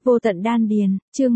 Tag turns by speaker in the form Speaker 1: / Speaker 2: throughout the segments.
Speaker 1: Vô tận đan điền, chương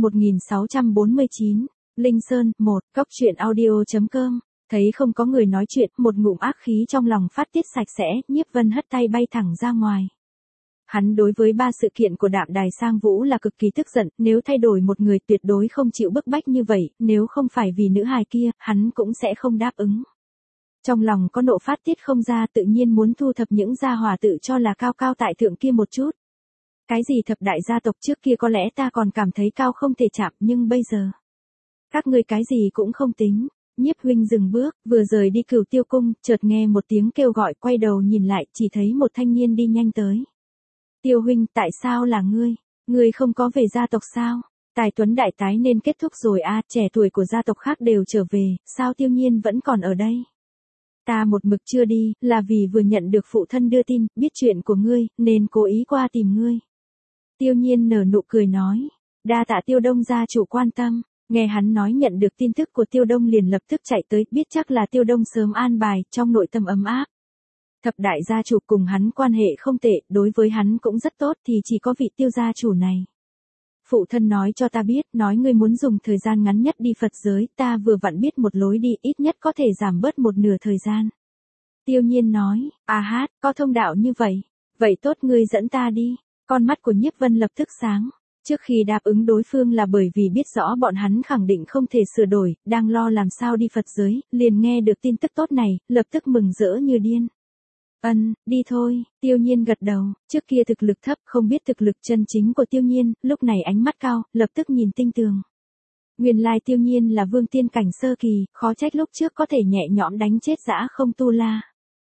Speaker 1: 1649, Linh Sơn, 1, Cốc truyện audio.com. Thấy không có người nói chuyện, một ngụm ác khí trong lòng phát tiết sạch sẽ, Nhiếp Vân hất tay bay thẳng ra ngoài. Hắn đối với 3 sự kiện của Đạm Đài Sang Vũ là cực kỳ tức giận, nếu thay đổi một người tuyệt đối không chịu bức bách như vậy, nếu không phải vì nữ hài kia, hắn cũng sẽ không đáp ứng. Trong lòng có nộ phát tiết không ra, tự nhiên muốn thu thập những gia hỏa tự cho là cao cao tại thượng kia một chút. Cái gì thập đại gia tộc trước kia có lẽ ta còn cảm thấy cao không thể chạm, nhưng bây giờ, các ngươi cái gì cũng không tính. Nhiếp huynh dừng bước, vừa rời đi Cửu Tiêu cung, chợt nghe một tiếng kêu gọi, quay đầu nhìn lại, chỉ thấy một thanh niên đi nhanh tới. Tiêu huynh, tại sao là ngươi? Ngươi không có về gia tộc sao? Tài tuấn đại tái nên kết thúc rồi à, trẻ tuổi của gia tộc khác đều trở về, sao Tiêu Nhiên vẫn còn ở đây? Ta một mực chưa đi, là vì vừa nhận được phụ thân đưa tin, biết chuyện của ngươi, nên cố ý qua tìm ngươi. Tiêu Nhiên nở nụ cười nói, đa tạ Tiêu Đông gia chủ quan tâm. Nghe hắn nói nhận được tin tức của Tiêu Đông liền lập tức chạy tới, biết chắc là Tiêu Đông sớm an bài, trong nội tâm ấm áp. Thập đại gia chủ cùng hắn quan hệ không tệ, đối với hắn cũng rất tốt, thì chỉ có vị Tiêu gia chủ này. Phụ thân nói cho ta biết, nói ngươi muốn dùng thời gian ngắn nhất đi Phật giới, ta vừa vặn biết một lối đi, ít nhất có thể giảm bớt một nửa thời gian. Tiêu Nhiên nói, à hát, có thông đạo như vậy, vậy tốt, ngươi dẫn ta đi. Con mắt của Nhiếp Vân lập tức sáng. Trước khi đáp ứng đối phương là bởi vì biết rõ bọn hắn khẳng định không thể sửa đổi, đang lo làm sao đi Phật giới, liền nghe được tin tức tốt này, lập tức mừng rỡ như điên. Đi thôi, Tiêu Nhiên gật đầu, trước kia thực lực thấp, không biết thực lực chân chính của Tiêu Nhiên, lúc này ánh mắt cao, lập tức nhìn tinh tường. Nguyên lai Tiêu Nhiên là vương tiên cảnh sơ kỳ, khó trách lúc trước có thể nhẹ nhõm đánh chết Dã Không Tu La.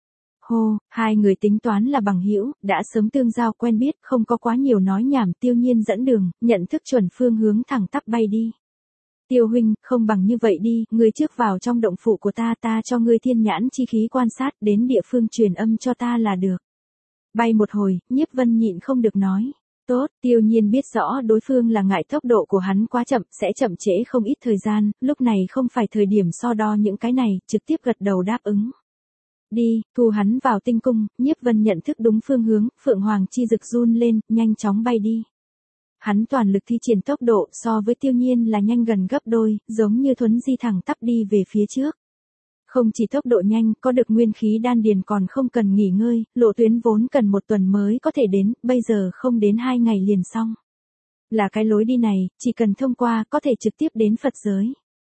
Speaker 1: Hô, hai người tính toán là bằng hữu, đã sớm tương giao quen biết, không có quá nhiều nói nhảm. Tiêu Nhiên dẫn đường, nhận thức chuẩn phương hướng thẳng tắp bay đi. Tiêu huynh, không bằng như vậy đi, ngươi trước vào trong động phủ của ta, ta cho ngươi thiên nhãn chi khí quan sát, đến địa phương truyền âm cho ta là được. Bay một hồi, Nhiếp Vân nhịn không được nói. Tốt, Tiêu Nhiên biết rõ đối phương là ngại tốc độ của hắn quá chậm, sẽ chậm trễ không ít thời gian, lúc này không phải thời điểm so đo những cái này, trực tiếp gật đầu đáp ứng. Đi, thu hắn vào tinh cung, Nhiếp Vân nhận thức đúng phương hướng, Phượng Hoàng chi rực run lên, nhanh chóng bay đi. Hắn toàn lực thi triển tốc độ so với Tiêu Nhiên là nhanh gần gấp đôi, giống như thuấn di thẳng tắp đi về phía trước. Không chỉ tốc độ nhanh, có được nguyên khí đan điền còn không cần nghỉ ngơi, lộ tuyến vốn cần 1 tuần mới có thể đến, bây giờ không đến 2 ngày liền xong. Là cái lối đi này, chỉ cần thông qua có thể trực tiếp đến Phật giới.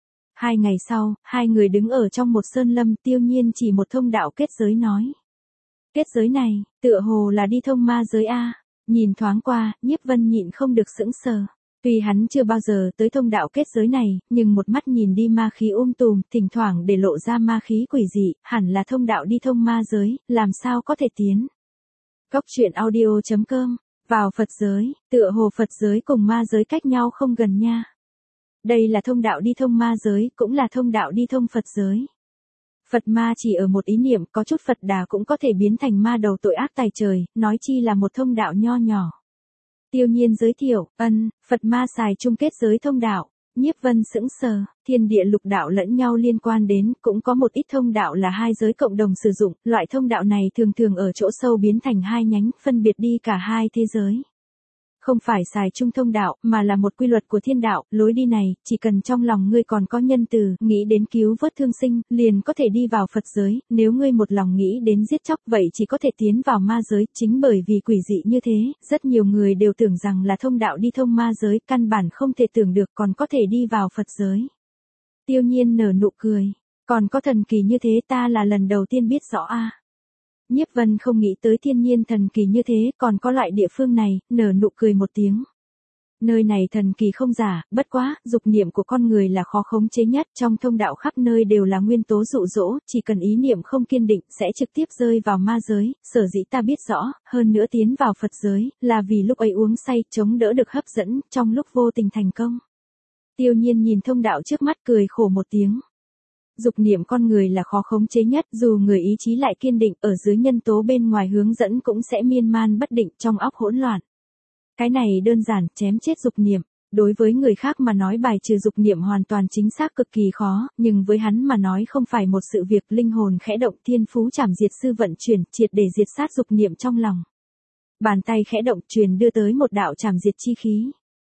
Speaker 1: 2 ngày sau, hai người đứng ở trong một sơn lâm, Tiêu Nhiên chỉ một thông đạo kết giới nói. Kết giới này, tựa hồ là đi thông ma giới a. Nhìn thoáng qua, Nhiếp Vân nhịn không được sững sờ. Tuy hắn chưa bao giờ tới thông đạo kết giới này, nhưng một mắt nhìn đi ma khí tùm, thỉnh thoảng để lộ ra ma khí quỷ dị, hẳn là thông đạo đi thông ma giới, làm sao có thể tiến. Cốc truyện audio.com, vào Phật giới, tựa hồ Phật giới cùng ma giới cách nhau không gần nha. Đây là thông đạo đi thông ma giới, cũng là thông đạo đi thông Phật giới. Phật ma chỉ ở một ý niệm, có chút Phật Đà cũng có thể biến thành ma đầu tội ác tày trời, nói chi là một thông đạo nho nhỏ. Tiêu Nhiên giới thiệu, Phật ma xài chung kết giới thông đạo. Nhiếp Vân sững sờ, thiên địa lục đạo lẫn nhau liên quan đến, cũng có một ít thông đạo là hai giới cộng đồng sử dụng, loại thông đạo này thường thường ở chỗ sâu biến thành hai nhánh, phân biệt đi cả hai thế giới. Không phải xài chung thông đạo, mà là một quy luật của thiên đạo, lối đi này, chỉ cần trong lòng ngươi còn có nhân từ, nghĩ đến cứu vớt thương sinh, liền có thể đi vào Phật giới, nếu ngươi một lòng nghĩ đến giết chóc, vậy chỉ có thể tiến vào ma giới, chính bởi vì quỷ dị như thế, rất nhiều người đều tưởng rằng là thông đạo đi thông ma giới, căn bản không thể tưởng được còn có thể đi vào Phật giới. Tiêu Nhiên nở nụ cười, còn có thần kỳ như thế, ta là lần đầu tiên biết rõ a. Nhiếp Vân không nghĩ tới thiên nhiên thần kỳ như thế, còn có loại địa phương này, nở nụ cười một tiếng. Nơi này thần kỳ không giả, bất quá, dục niệm của con người là khó khống chế nhất, trong thông đạo khắp nơi đều là nguyên tố dụ dỗ, chỉ cần ý niệm không kiên định, sẽ trực tiếp rơi vào ma giới, sở dĩ ta biết rõ, hơn nữa tiến vào Phật giới, là vì lúc ấy uống say, chống đỡ được hấp dẫn, trong lúc vô tình thành công. Tiêu Nhiên nhìn thông đạo trước mắt cười khổ một tiếng. Dục niệm con người là khó khống chế nhất, dù người ý chí lại kiên định, ở dưới nhân tố bên ngoài hướng dẫn cũng sẽ miên man bất định, trong óc hỗn loạn. Cái này đơn giản, chém chết dục niệm. Đối với người khác mà nói bài trừ dục niệm hoàn toàn chính xác cực kỳ khó, nhưng với hắn mà nói không phải một sự việc, linh hồn khẽ động, thiên phú trảm diệt sư vận chuyển, triệt để diệt sát dục niệm trong lòng. Bàn tay khẽ động, truyền đưa tới một đạo trảm diệt chi khí.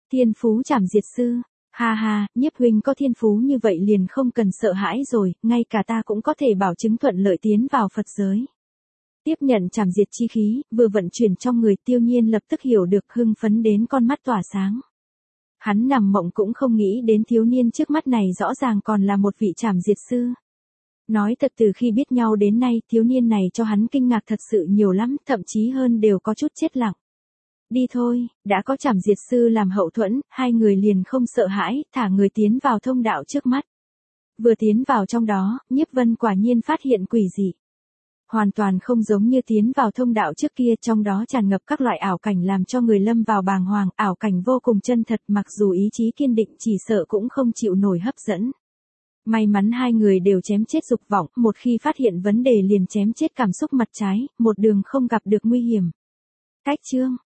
Speaker 1: Thiên phú trảm diệt sư. Ha ha, Nhiếp huynh có thiên phú như vậy liền không cần sợ hãi rồi, ngay cả ta cũng có thể bảo chứng thuận lợi tiến vào Phật giới. Tiếp nhận trảm diệt chi khí, vừa vận chuyển trong người Tiêu Nhiên lập tức hiểu được, hưng phấn đến con mắt tỏa sáng. Hắn nằm mộng cũng không nghĩ đến thiếu niên trước mắt này rõ ràng còn là một vị trảm diệt sư. Nói thật, từ khi biết nhau đến nay, thiếu niên này cho hắn kinh ngạc thật sự nhiều lắm, thậm chí hơn đều có chút chết lặng. Đi thôi, đã có trảm diệt sư làm hậu thuẫn, hai người liền không sợ hãi, thả người tiến vào thông đạo trước mắt. Vừa tiến vào trong đó, Nhiếp Vân quả nhiên phát hiện quỷ dị. Hoàn toàn không giống như tiến vào thông đạo trước kia, trong đó tràn ngập các loại ảo cảnh làm cho người lâm vào bàng hoàng, ảo cảnh vô cùng chân thật, mặc dù ý chí kiên định chỉ sợ cũng không chịu nổi hấp dẫn. May mắn hai người đều chém chết dục vọng, một khi phát hiện vấn đề liền chém chết cảm xúc mặt trái, một đường không gặp được nguy hiểm. Cách chương